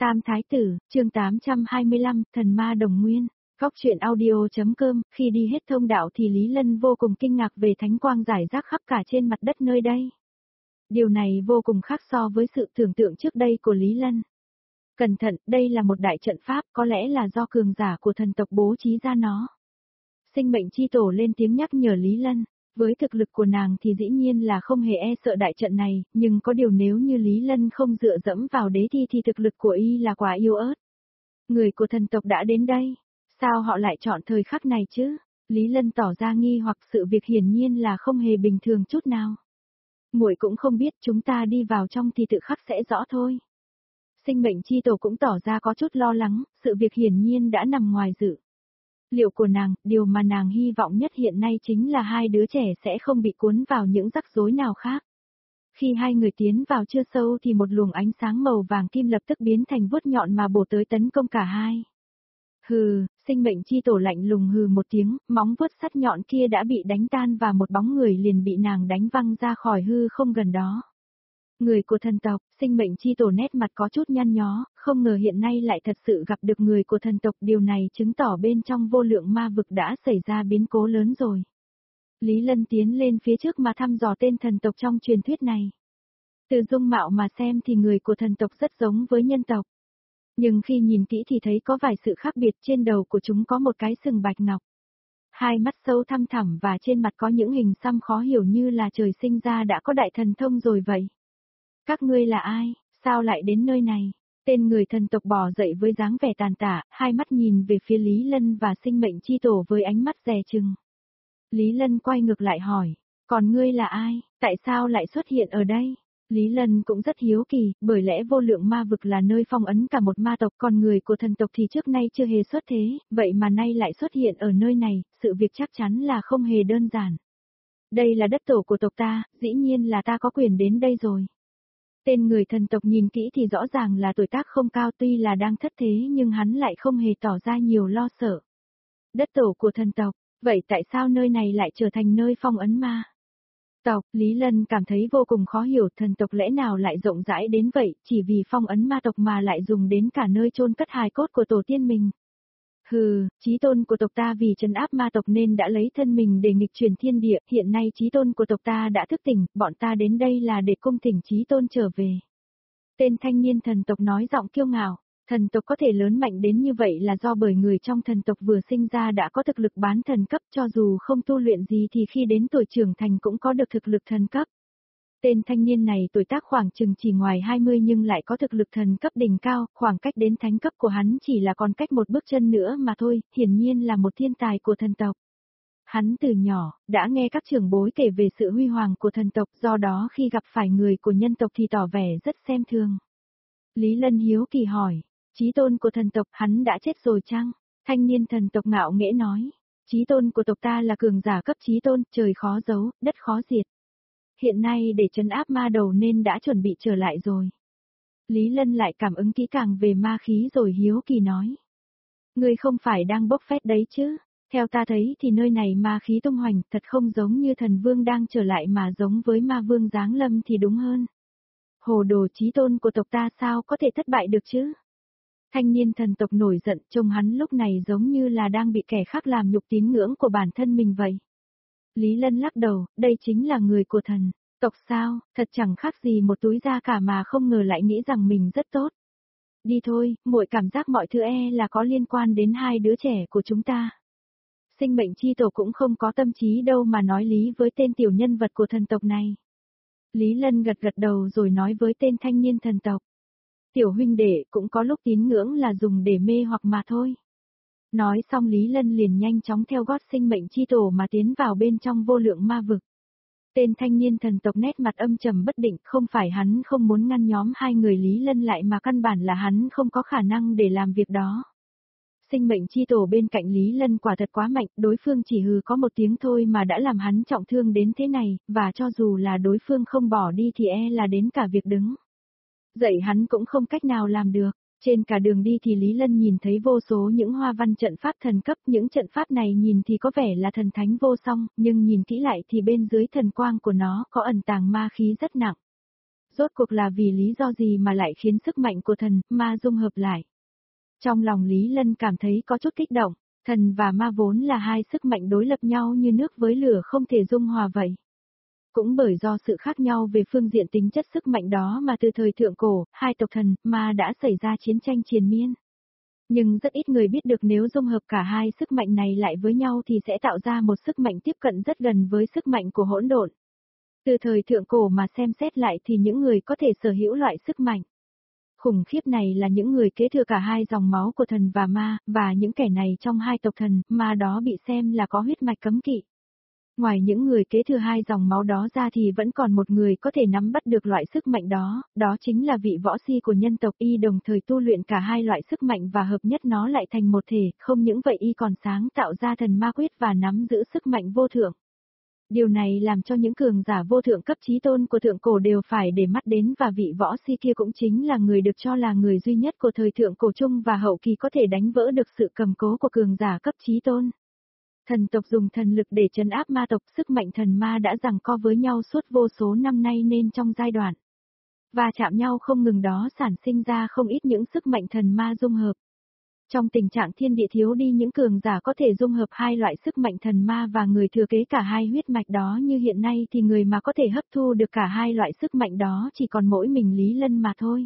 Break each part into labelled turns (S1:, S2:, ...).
S1: Tam Thái Tử, chương 825, Thần Ma Đồng Nguyên. Góc truyện audio.com, khi đi hết thông đạo thì Lý Lân vô cùng kinh ngạc về thánh quang rải rác khắp cả trên mặt đất nơi đây. Điều này vô cùng khác so với sự tưởng tượng trước đây của Lý Lân. Cẩn thận, đây là một đại trận pháp, có lẽ là do cường giả của thần tộc bố trí ra nó. Sinh mệnh chi tổ lên tiếng nhắc nhở Lý Lân. Với thực lực của nàng thì dĩ nhiên là không hề e sợ đại trận này, nhưng có điều nếu như Lý Lân không dựa dẫm vào đế thi thì thực lực của y là quá yếu ớt. Người của thần tộc đã đến đây, sao họ lại chọn thời khắc này chứ? Lý Lân tỏ ra nghi hoặc, sự việc hiển nhiên là không hề bình thường chút nào. Muội cũng không biết, chúng ta đi vào trong thì tự khắc sẽ rõ thôi. Sinh mệnh chi tổ cũng tỏ ra có chút lo lắng, sự việc hiển nhiên đã nằm ngoài dự liệu của nàng, điều mà nàng hy vọng nhất hiện nay chính là hai đứa trẻ sẽ không bị cuốn vào những rắc rối nào khác. Khi hai người tiến vào chưa sâu thì một luồng ánh sáng màu vàng kim lập tức biến thành vuốt nhọn mà bổ tới tấn công cả hai. Hừ, sinh mệnh chi tổ lạnh lùng hừ một tiếng, móng vuốt sắt nhọn kia đã bị đánh tan và một bóng người liền bị nàng đánh văng ra khỏi hư không gần đó. Người của thần tộc, sinh mệnh chi tổ nét mặt có chút nhăn nhó, không ngờ hiện nay lại thật sự gặp được người của thần tộc, điều này chứng tỏ bên trong vô lượng ma vực đã xảy ra biến cố lớn rồi. Lý Lân tiến lên phía trước mà thăm dò tên thần tộc trong truyền thuyết này. Từ dung mạo mà xem thì người của thần tộc rất giống với nhân tộc. Nhưng khi nhìn kỹ thì thấy có vài sự khác biệt, trên đầu của chúng có một cái sừng bạch ngọc. Hai mắt sâu thăm thẳm và trên mặt có những hình xăm khó hiểu như là trời sinh ra đã có đại thần thông rồi vậy. Các ngươi là ai, sao lại đến nơi này? Tên người thần tộc bò dậy với dáng vẻ tàn tả, hai mắt nhìn về phía Lý Lân và sinh mệnh chi tổ với ánh mắt dè chừng. Lý Lân quay ngược lại hỏi, còn ngươi là ai, tại sao lại xuất hiện ở đây? Lý Lân cũng rất hiếu kỳ, bởi lẽ vô lượng ma vực là nơi phong ấn cả một ma tộc, còn người của thần tộc thì trước nay chưa hề xuất thế, vậy mà nay lại xuất hiện ở nơi này, sự việc chắc chắn là không hề đơn giản. Đây là đất tổ của tộc ta, dĩ nhiên là ta có quyền đến đây rồi. Tên người thần tộc nhìn kỹ thì rõ ràng là tuổi tác không cao, tuy là đang thất thế nhưng hắn lại không hề tỏ ra nhiều lo sợ. Đất tổ của thần tộc, vậy tại sao nơi này lại trở thành nơi phong ấn ma tộc? Lý Lân cảm thấy vô cùng khó hiểu, thần tộc lẽ nào lại rộng rãi đến vậy, chỉ vì phong ấn ma tộc mà lại dùng đến cả nơi chôn cất hài cốt của tổ tiên mình. Hừ, chí tôn của tộc ta vì trấn áp ma tộc nên đã lấy thân mình để nghịch chuyển thiên địa, hiện nay chí tôn của tộc ta đã thức tỉnh, bọn ta đến đây là để cung thỉnh chí tôn trở về. Tên thanh niên thần tộc nói giọng kiêu ngạo, thần tộc có thể lớn mạnh đến như vậy là do bởi người trong thần tộc vừa sinh ra đã có thực lực bán thần cấp, cho dù không tu luyện gì thì khi đến tuổi trưởng thành cũng có được thực lực thần cấp. Tên thanh niên này tuổi tác khoảng chừng chỉ ngoài 20 nhưng lại có thực lực thần cấp đỉnh cao, khoảng cách đến thánh cấp của hắn chỉ là còn cách một bước chân nữa mà thôi, hiển nhiên là một thiên tài của thần tộc. Hắn từ nhỏ, đã nghe các trưởng bối kể về sự huy hoàng của thần tộc, do đó khi gặp phải người của nhân tộc thì tỏ vẻ rất xem thường. Lý Lân hiếu kỳ hỏi, chí tôn của thần tộc hắn đã chết rồi chăng? Thanh niên thần tộc ngạo nghễ nói, chí tôn của tộc ta là cường giả cấp chí tôn, trời khó giấu, đất khó diệt. Hiện nay để trấn áp ma đầu nên đã chuẩn bị trở lại rồi. Lý Lân lại cảm ứng kỹ càng về ma khí rồi hiếu kỳ nói. Ngươi không phải đang bốc phét đấy chứ? Theo ta thấy thì nơi này ma khí tung hoành, thật không giống như thần vương đang trở lại mà giống với ma vương giáng lâm thì đúng hơn. Hồ đồ, chí tôn của tộc ta sao có thể thất bại được chứ? Thanh niên thần tộc nổi giận, trông hắn lúc này giống như là đang bị kẻ khác làm nhục tín ngưỡng của bản thân mình vậy. Lý Lân lắc đầu, đây chính là người của thần tộc sao, thật chẳng khác gì một túi da cả mà không ngờ lại nghĩ rằng mình rất tốt. Đi thôi, muội cảm giác mọi thứ là có liên quan đến hai đứa trẻ của chúng ta. Sinh mệnh chi tổ cũng không có tâm trí đâu mà nói lý với tên tiểu nhân vật của thần tộc này. Lý Lân gật gật đầu rồi nói với tên thanh niên thần tộc. Tiểu huynh đệ, cũng có lúc tín ngưỡng là dùng để mê hoặc mà thôi. Nói xong Lý Lân liền nhanh chóng theo gót sinh mệnh chi tổ mà tiến vào bên trong vô lượng ma vực. Tên thanh niên thần tộc nét mặt âm trầm bất định, không phải hắn không muốn ngăn nhóm hai người Lý Lân lại mà căn bản là hắn không có khả năng để làm việc đó. Sinh mệnh chi tổ bên cạnh Lý Lân quả thật quá mạnh, đối phương chỉ hừ có một tiếng thôi mà đã làm hắn trọng thương đến thế này, và cho dù là đối phương không bỏ đi thì là đến cả việc đứng dậy hắn cũng không cách nào làm được. Trên cả đường đi thì Lý Lân nhìn thấy vô số những hoa văn trận pháp thần cấp, những trận pháp này nhìn thì có vẻ là thần thánh vô song, nhưng nhìn kỹ lại thì bên dưới thần quang của nó có ẩn tàng ma khí rất nặng. Rốt cuộc là vì lý do gì mà lại khiến sức mạnh của thần, ma dung hợp lại? Trong lòng Lý Lân cảm thấy có chút kích động, thần và ma vốn là hai sức mạnh đối lập nhau như nước với lửa không thể dung hòa vậy. Cũng bởi do sự khác nhau về phương diện tính chất sức mạnh đó mà từ thời thượng cổ, hai tộc thần, ma đã xảy ra chiến tranh triền miên. Nhưng rất ít người biết được nếu dung hợp cả hai sức mạnh này lại với nhau thì sẽ tạo ra một sức mạnh tiếp cận rất gần với sức mạnh của hỗn độn. Từ thời thượng cổ mà xem xét lại thì những người có thể sở hữu loại sức mạnh khủng khiếp này là những người kế thừa cả hai dòng máu của thần và ma, và những kẻ này trong hai tộc thần, ma đó bị xem là có huyết mạch cấm kỵ. Ngoài những người kế thừa hai dòng máu đó ra thì vẫn còn một người có thể nắm bắt được loại sức mạnh đó, đó chính là vị võ si của nhân tộc y đồng thời tu luyện cả hai loại sức mạnh và hợp nhất nó lại thành một thể, không những vậy y còn sáng tạo ra thần ma quyết và nắm giữ sức mạnh vô thượng. Điều này làm cho những cường giả vô thượng cấp chí tôn của thượng cổ đều phải để mắt đến và vị võ si kia cũng chính là người được cho là người duy nhất của thời thượng cổ trung và hậu kỳ có thể đánh vỡ được sự cầm cố của cường giả cấp chí tôn. Thần tộc dùng thần lực để trấn áp ma tộc, sức mạnh thần ma đã giằng co với nhau suốt vô số năm nay nên trong giai đoạn và chạm nhau không ngừng đó sản sinh ra không ít những sức mạnh thần ma dung hợp. Trong tình trạng thiên địa thiếu đi những cường giả có thể dung hợp hai loại sức mạnh thần ma và người thừa kế cả hai huyết mạch đó như hiện nay thì người mà có thể hấp thu được cả hai loại sức mạnh đó chỉ còn mỗi mình Lý Lân mà thôi.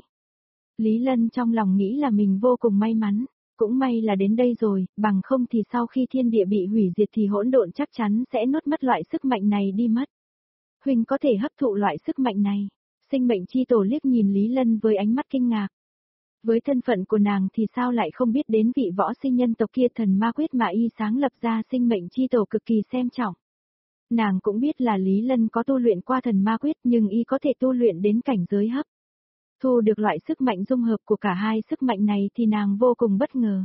S1: Lý Lân trong lòng nghĩ là mình vô cùng may mắn, cũng may là đến đây rồi, bằng không thì sau khi thiên địa bị hủy diệt thì hỗn độn chắc chắn sẽ nuốt mất loại sức mạnh này đi mất. Huynh có thể hấp thụ loại sức mạnh này. Sinh mệnh chi tổ liếc nhìn Lý Lân với ánh mắt kinh ngạc. Với thân phận của nàng thì sao lại không biết đến vị võ sinh nhân tộc kia thần ma quyết mà y sáng lập ra sinh mệnh chi tổ cực kỳ xem trọng. Nàng cũng biết là Lý Lân có tu luyện qua thần ma quyết nhưng y có thể tu luyện đến cảnh giới hấp. Thu được loại sức mạnh dung hợp của cả hai sức mạnh này thì nàng vô cùng bất ngờ.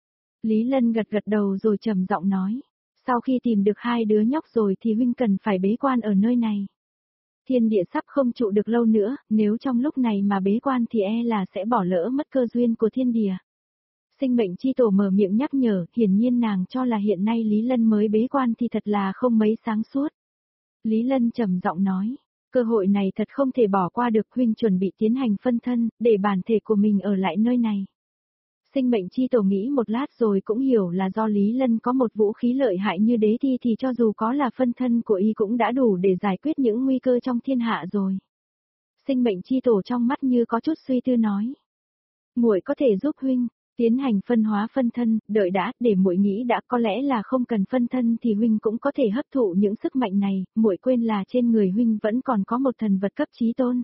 S1: Lý Lân gật gật đầu rồi trầm giọng nói. Sau khi tìm được hai đứa nhóc rồi thì huynh cần phải bế quan ở nơi này. Thiên địa sắp không trụ được lâu nữa, nếu trong lúc này mà bế quan thì e là sẽ bỏ lỡ mất cơ duyên của thiên địa. Sinh mệnh chi tổ mở miệng nhắc nhở, hiển nhiên nàng cho là hiện nay Lý Lân mới bế quan thì thật là không mấy sáng suốt. Lý Lân trầm giọng nói, cơ hội này thật không thể bỏ qua được, huynh chuẩn bị tiến hành phân thân, để bản thể của mình ở lại nơi này. Sinh mệnh chi tổ nghĩ một lát rồi cũng hiểu là do Lý Lân có một vũ khí lợi hại như đế thi thì cho dù có là phân thân của y cũng đã đủ để giải quyết những nguy cơ trong thiên hạ rồi. Sinh mệnh chi tổ trong mắt như có chút suy tư nói. Muội có thể giúp huynh tiến hành phân hóa phân thân, đợi đã, để muội nghĩ đã, có lẽ là không cần phân thân thì huynh cũng có thể hấp thụ những sức mạnh này, muội quên là trên người huynh vẫn còn có một thần vật cấp chí tôn.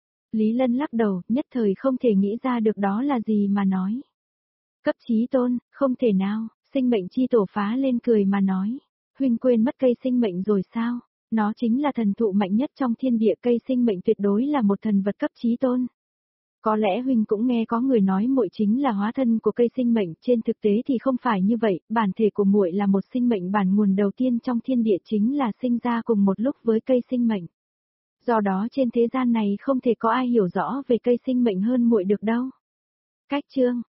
S1: Lý Lân lắc đầu, nhất thời không thể nghĩ ra được đó là gì mà nói. Cấp chí tôn, không thể nào, sinh mệnh chi tổ phá lên cười mà nói. Huynh quên mất cây sinh mệnh rồi sao? Nó chính là thần thụ mạnh nhất trong thiên địa, cây sinh mệnh tuyệt đối là một thần vật cấp chí tôn. Có lẽ huynh cũng nghe có người nói muội chính là hóa thân của cây sinh mệnh, trên thực tế thì không phải như vậy, bản thể của muội là một sinh mệnh bản nguồn đầu tiên trong thiên địa chính là sinh ra cùng một lúc với cây sinh mệnh. Do đó trên thế gian này không thể có ai hiểu rõ về cây sinh mệnh hơn muội được đâu. Cách chương